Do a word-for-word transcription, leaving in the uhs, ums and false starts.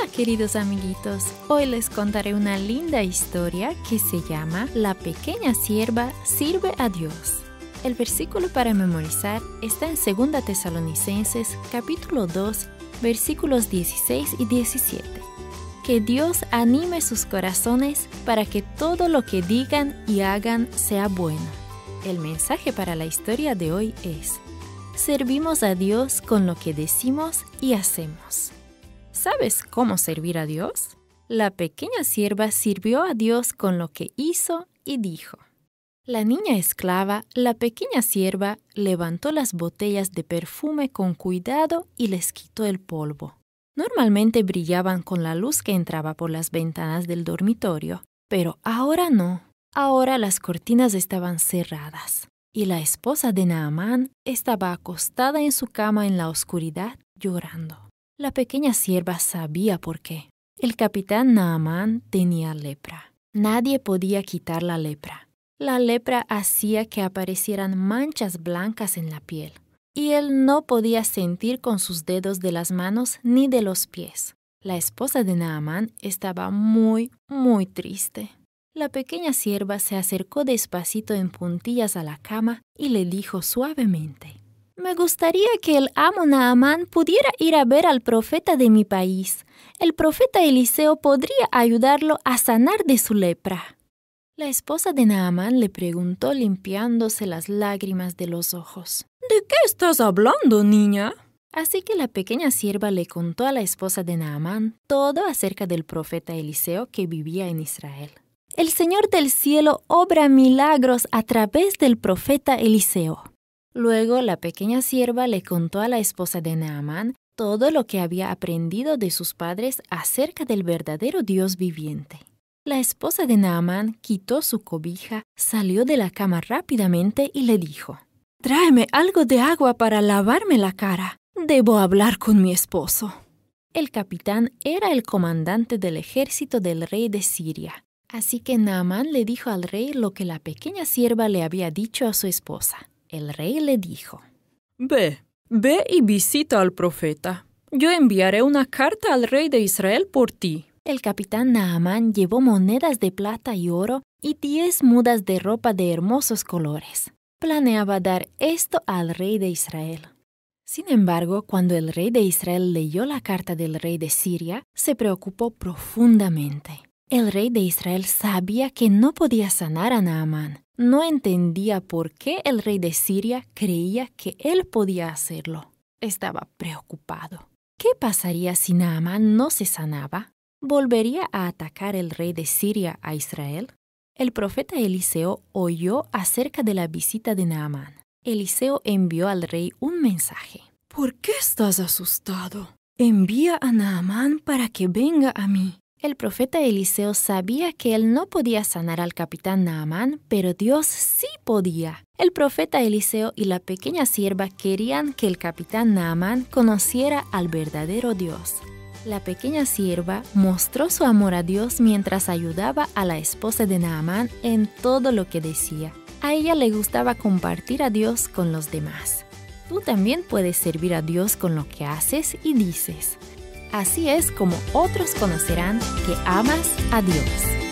Hola queridos amiguitos, hoy les contaré una linda historia que se llama La pequeña sierva sirve a Dios. El versículo para memorizar está en segunda Tesalonicenses capítulo dos, versículos dieciséis y diecisiete. Que Dios anime sus corazones para que todo lo que digan y hagan sea bueno. El mensaje para la historia de hoy es: servimos a Dios con lo que decimos y hacemos. ¿Sabes cómo servir a Dios? La pequeña sierva sirvió a Dios con lo que hizo y dijo. La niña esclava, la pequeña sierva, levantó las botellas de perfume con cuidado y les quitó el polvo. Normalmente brillaban con la luz que entraba por las ventanas del dormitorio, pero ahora no. Ahora las cortinas estaban cerradas, y la esposa de Naamán estaba acostada en su cama en la oscuridad, llorando. La pequeña sierva sabía por qué. El capitán Naamán tenía lepra. Nadie podía quitar la lepra. La lepra hacía que aparecieran manchas blancas en la piel, y él no podía sentir con sus dedos de las manos ni de los pies. La esposa de Naamán estaba muy, muy triste. La pequeña sierva se acercó despacito en puntillas a la cama y le dijo suavemente: «Me gustaría que el amo Naamán pudiera ir a ver al profeta de mi país. El profeta Eliseo podría ayudarlo a sanar de su lepra». La esposa de Naamán le preguntó limpiándose las lágrimas de los ojos: «¿De qué estás hablando, niña?» Así que la pequeña sierva le contó a la esposa de Naamán todo acerca del profeta Eliseo que vivía en Israel. «El Señor del cielo obra milagros a través del profeta Eliseo». Luego la pequeña sierva le contó a la esposa de Naamán todo lo que había aprendido de sus padres acerca del verdadero Dios viviente. La esposa de Naamán quitó su cobija, salió de la cama rápidamente y le dijo: «Tráeme algo de agua para lavarme la cara. Debo hablar con mi esposo». El capitán era el comandante del ejército del rey de Siria. Así que Naamán le dijo al rey lo que la pequeña sierva le había dicho a su esposa. El rey le dijo: «Ve, ve y visita al profeta. Yo enviaré una carta al rey de Israel por ti». El capitán Naamán llevó monedas de plata y oro y diez mudas de ropa de hermosos colores. Planeaba dar esto al rey de Israel. Sin embargo, cuando el rey de Israel leyó la carta del rey de Siria, se preocupó profundamente. El rey de Israel sabía que no podía sanar a Naamán. No entendía por qué el rey de Siria creía que él podía hacerlo. Estaba preocupado. ¿Qué pasaría si Naamán no se sanaba? ¿Volvería a atacar el rey de Siria a Israel? El profeta Eliseo oyó acerca de la visita de Naamán. Eliseo envió al rey un mensaje. «¿Por qué estás asustado? Envía a Naamán para que venga a mí». El profeta Eliseo sabía que él no podía sanar al capitán Naamán, pero Dios sí podía. El profeta Eliseo y la pequeña sierva querían que el capitán Naamán conociera al verdadero Dios. La pequeña sierva mostró su amor a Dios mientras ayudaba a la esposa de Naamán en todo lo que decía. A ella le gustaba compartir a Dios con los demás. Tú también puedes servir a Dios con lo que haces y dices. Así es como otros conocerán que amas a Dios.